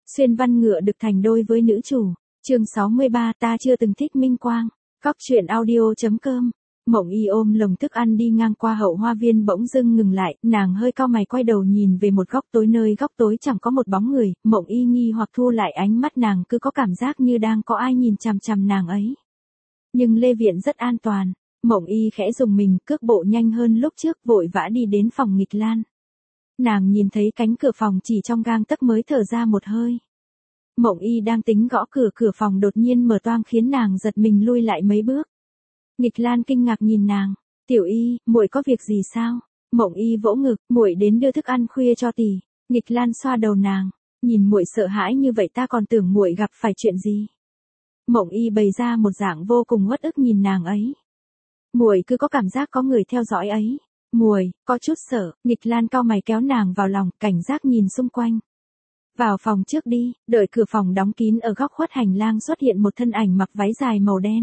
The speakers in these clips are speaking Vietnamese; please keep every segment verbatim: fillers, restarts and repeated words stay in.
Xuyên văn ngựa được thành đôi với nữ chủ. Chương sáu mươi ba, ta chưa từng thích Minh Quang. Góc truyện audio.com. Mộng Y ôm lồng thức ăn đi ngang qua hậu hoa viên bỗng dưng ngừng lại, nàng hơi cau mày quay đầu nhìn về một góc tối nơi góc tối chẳng có một bóng người, Mộng Y nghi hoặc thu lại ánh mắt, nàng cứ có cảm giác như đang có ai nhìn chằm chằm nàng ấy. Nhưng Lê Viện rất an toàn. Mộng Y khẽ dùng mình, cước bộ nhanh hơn lúc trước, vội vã đi đến phòng nghịch lan. Nàng nhìn thấy cánh cửa phòng chỉ trong gang tấc mới thở ra một hơi. Mộng Y đang tính gõ cửa, cửa phòng đột nhiên mở toang khiến nàng giật mình lui lại mấy bước. Nghịch Lan kinh ngạc nhìn nàng, "Tiểu Y, muội có việc gì sao?" Mộng Y vỗ ngực, "Muội đến đưa thức ăn khuya cho tỷ." Nghịch Lan xoa đầu nàng, "Nhìn muội sợ hãi như vậy ta còn tưởng muội gặp phải chuyện gì." Mộng Y bày ra một dạng vô cùng uất ức nhìn nàng ấy. "Muội cứ có cảm giác có người theo dõi ấy." "Muội có chút sợ." Nghịch Lan cau mày kéo nàng vào lòng, cảnh giác nhìn xung quanh. "Vào phòng trước đi." Đợi cửa phòng đóng kín, ở góc khuất hành lang xuất hiện một thân ảnh mặc váy dài màu đen.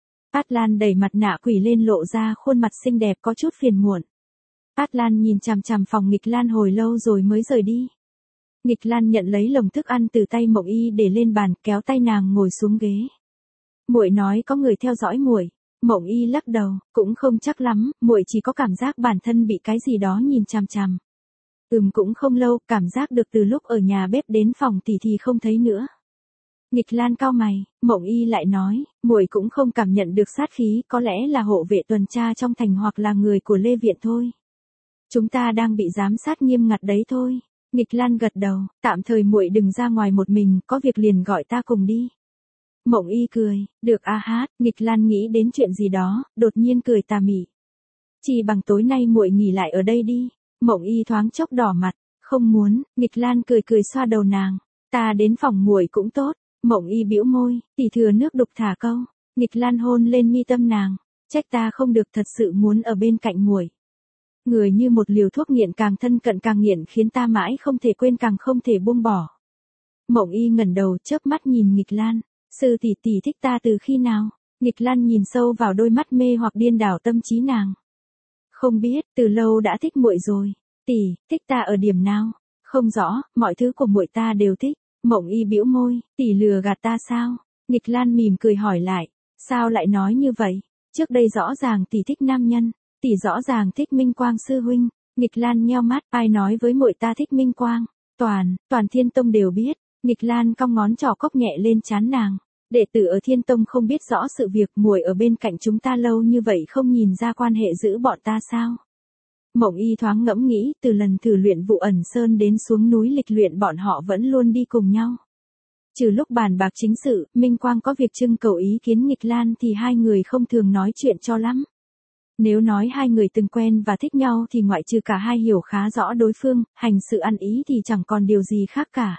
Át Lan đẩy mặt nạ quỷ lên, lộ ra khuôn mặt xinh đẹp có chút phiền muộn. Át Lan nhìn chằm chằm phòng Nghịch Lan hồi lâu rồi mới rời đi. Nghịch Lan nhận lấy lồng thức ăn từ tay Mộng Y để lên bàn, kéo tay nàng ngồi xuống ghế. "Muội nói có người theo dõi muội." Mộng Y lắc đầu, "Cũng không chắc lắm, muội chỉ có cảm giác bản thân bị cái gì đó nhìn chằm chằm." "Ừm, cũng không lâu, cảm giác được từ lúc ở nhà bếp đến phòng tỷ thì không thấy nữa." Nghịch Lan cau mày, Mộng Y lại nói, "Muội cũng không cảm nhận được sát khí, có lẽ là hộ vệ tuần tra trong thành hoặc là người của Lê Viện thôi. Chúng ta đang bị giám sát nghiêm ngặt đấy thôi." Nghịch Lan gật đầu, "Tạm thời muội đừng ra ngoài một mình, có việc liền gọi ta cùng đi." Mộng Y cười, "Được a hát." Nghịch Lan nghĩ đến chuyện gì đó, đột nhiên cười tà mị. "Chỉ bằng tối nay muội nghỉ lại ở đây đi." Mộng Y thoáng chốc đỏ mặt, "Không muốn." Nghịch Lan cười cười xoa đầu nàng, "Ta đến phòng muội cũng tốt." Mộng Y bĩu môi, "Tỷ thừa nước đục thả câu." Nghịch Lan hôn lên mi tâm nàng, "Trách ta không được, thật sự muốn ở bên cạnh muội. Người như một liều thuốc nghiện, càng thân cận càng nghiện, khiến ta mãi không thể quên, càng không thể buông bỏ." Mộng Y ngẩng đầu, chớp mắt nhìn Nghịch Lan, "Sư tỷ, tỷ thích ta từ khi nào?" Nghịch Lan nhìn sâu vào đôi mắt mê hoặc điên đảo tâm trí nàng. "Không biết, từ lâu đã thích muội rồi." "Tỷ, thích ta ở điểm nào?" "Không rõ, mọi thứ của muội ta đều thích." Mộng Y bĩu môi, "Tỷ lừa gạt ta sao?" Nghịch Lan mỉm cười hỏi lại, "Sao lại nói như vậy? Trước đây rõ ràng tỷ thích nam nhân, tỷ rõ ràng thích Minh Quang sư huynh." Nghịch Lan nheo mắt, "Ai nói với muội ta thích Minh Quang?" "Toàn, toàn Thiên Tông đều biết." Nghịch Lan cong ngón trỏ cốc nhẹ lên trán nàng, "Đệ tử ở Thiên Tông không biết rõ sự việc, muội ở bên cạnh chúng ta lâu như vậy không nhìn ra quan hệ giữa bọn ta sao?" Mộng Y thoáng ngẫm nghĩ, từ lần thử luyện Vụ Ẩn Sơn đến xuống núi lịch luyện bọn họ vẫn luôn đi cùng nhau. Trừ lúc bàn bạc chính sự, Minh Quang có việc trưng cầu ý kiến Nghịch Lan thì hai người không thường nói chuyện cho lắm. Nếu nói hai người từng quen và thích nhau thì ngoại trừ cả hai hiểu khá rõ đối phương, hành sự ăn ý thì chẳng còn điều gì khác cả.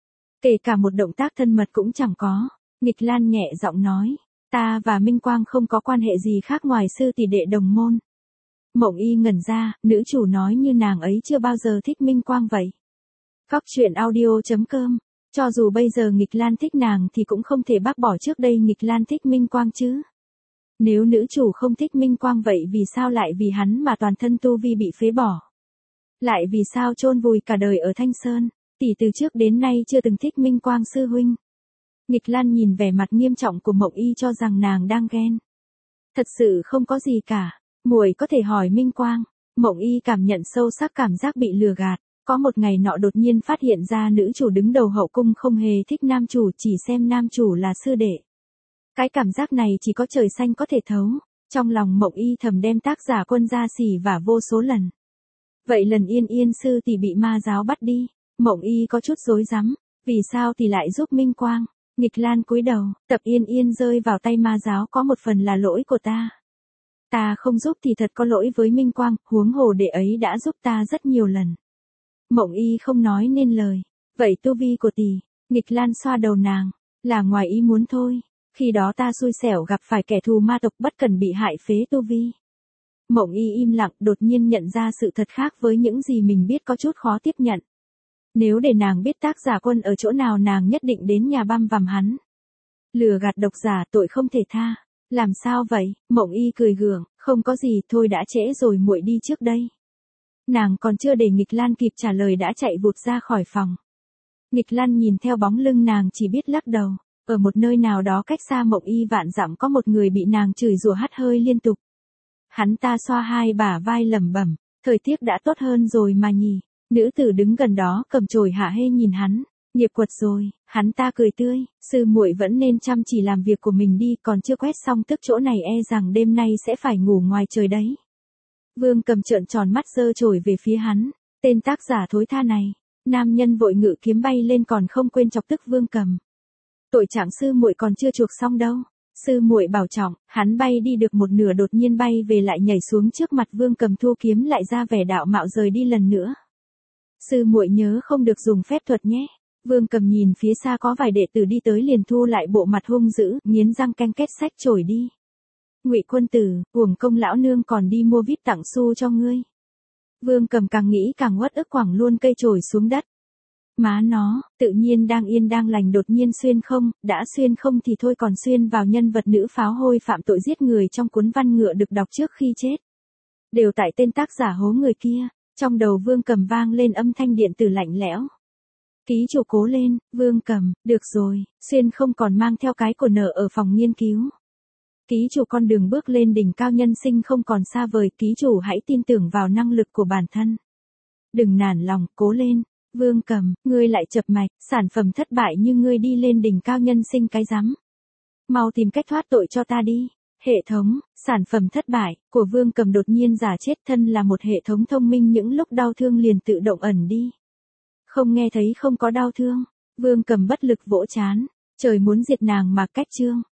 Kể cả một động tác thân mật cũng chẳng có. Nghịch Lan nhẹ giọng nói, "Ta và Minh Quang không có quan hệ gì khác ngoài sư tỷ đệ đồng môn." Mộng Y ngẩn ra, nữ chủ nói như nàng ấy chưa bao giờ thích Minh Quang vậy. Góc truyện audio.com. Cho dù bây giờ Nghịch Lan thích nàng thì cũng không thể bác bỏ trước đây Nghịch Lan thích Minh Quang chứ. Nếu nữ chủ không thích Minh Quang vậy vì sao lại vì hắn mà toàn thân tu vi bị phế bỏ? Lại vì sao chôn vùi cả đời ở Thanh Sơn? Tỷ từ trước đến nay chưa từng thích Minh Quang sư huynh. Nghịch Lan nhìn vẻ mặt nghiêm trọng của Mộng Y cho rằng nàng đang ghen. "Thật sự không có gì cả. Muội có thể hỏi Minh Quang." Mộng Y cảm nhận sâu sắc cảm giác bị lừa gạt. Có một ngày nọ đột nhiên phát hiện ra nữ chủ đứng đầu hậu cung không hề thích nam chủ, chỉ xem nam chủ là sư đệ. Cái cảm giác này chỉ có trời xanh có thể thấu. Trong lòng Mộng Y thầm đem tác giả Quân ra xỉ vả vô số lần. Vậy lần Yên Yên sư tỷ bị ma giáo bắt đi, Mộng Y có chút rối rắm, vì sao tỷ lại giúp Minh Quang? Nghịch Lan cúi đầu, "Tập Yên Yên rơi vào tay ma giáo có một phần là lỗi của ta. Ta không giúp thì thật có lỗi với Minh Quang, huống hồ đệ ấy đã giúp ta rất nhiều lần." Mộng Y không nói nên lời. "Vậy tu vi của tỷ?" Nghịch Lan xoa đầu nàng, "Là ngoài ý muốn thôi. Khi đó ta xui xẻo gặp phải kẻ thù ma tộc bất cần bị hại phế tu vi." Mộng Y im lặng, đột nhiên nhận ra sự thật khác với những gì mình biết có chút khó tiếp nhận. Nếu để nàng biết tác giả Quân ở chỗ nào nàng nhất định đến nhà băm vằm hắn. Lừa gạt độc giả tội không thể tha. "Làm sao vậy?" Mộng Y cười gượng, "Không có gì, thôi đã trễ rồi, muội đi trước đây." Nàng còn chưa để Nghịch Lan kịp trả lời đã chạy vụt ra khỏi phòng. Nghịch Lân nhìn theo bóng lưng nàng chỉ biết lắc đầu. Ở một nơi nào đó cách xa Mộng Y vạn dặm có một người bị nàng chửi rủa hắt hơi liên tục. Hắn ta xoa hai bả vai lẩm bẩm, thời tiết đã tốt hơn rồi mà nhỉ. Nữ tử đứng gần đó cầm chổi hả hê nhìn hắn, nghiệp quật rồi. Hắn ta cười tươi, sư muội vẫn nên chăm chỉ làm việc của mình đi, còn chưa quét xong tức chỗ này e rằng đêm nay sẽ phải ngủ ngoài trời đấy. Vương Cầm trợn tròn mắt giơ chổi về phía hắn, tên tác giả thối tha này. Nam nhân vội ngự kiếm bay lên còn không quên chọc tức Vương Cầm. Tội trạng sư muội còn chưa chuộc xong đâu. Sư muội bảo trọng. Hắn bay đi được một nửa đột nhiên bay về lại nhảy xuống trước mặt Vương Cầm thu kiếm lại ra vẻ đạo mạo rời đi lần nữa. Sư muội nhớ không được dùng phép thuật nhé. Vương Cầm nhìn phía xa có vài đệ tử đi tới liền thu lại bộ mặt hung dữ, nghiến răng canh két xách chổi đi. Ngụy quân tử, uổng công lão nương còn đi mua vít tặng xu cho ngươi. Vương Cầm càng nghĩ càng uất ức quẳng luôn cây chổi xuống đất. Má nó, tự nhiên đang yên đang lành đột nhiên xuyên không, đã xuyên không thì thôi còn xuyên vào nhân vật nữ pháo hôi phạm tội giết người trong cuốn văn ngựa được đọc trước khi chết. Đều tại tên tác giả hố người kia, trong đầu Vương Cầm vang lên âm thanh điện tử lạnh lẽo. Ký chủ cố lên, Vương Cầm, được rồi, xuyên không còn mang theo cái của nợ ở phòng nghiên cứu. Ký chủ con đường bước lên đỉnh cao nhân sinh không còn xa vời, ký chủ hãy tin tưởng vào năng lực của bản thân. Đừng nản lòng, cố lên. Vương Cầm, ngươi lại chập mạch, sản phẩm thất bại như ngươi đi lên đỉnh cao nhân sinh cái rắm. Mau tìm cách thoát tội cho ta đi. Hệ thống, sản phẩm thất bại, của Vương Cầm đột nhiên giả chết thân là một hệ thống thông minh những lúc đau thương liền tự động ẩn đi. Không nghe thấy không có đau thương. Vương Cầm bất lực vỗ chán. Trời muốn diệt nàng mà cách chương.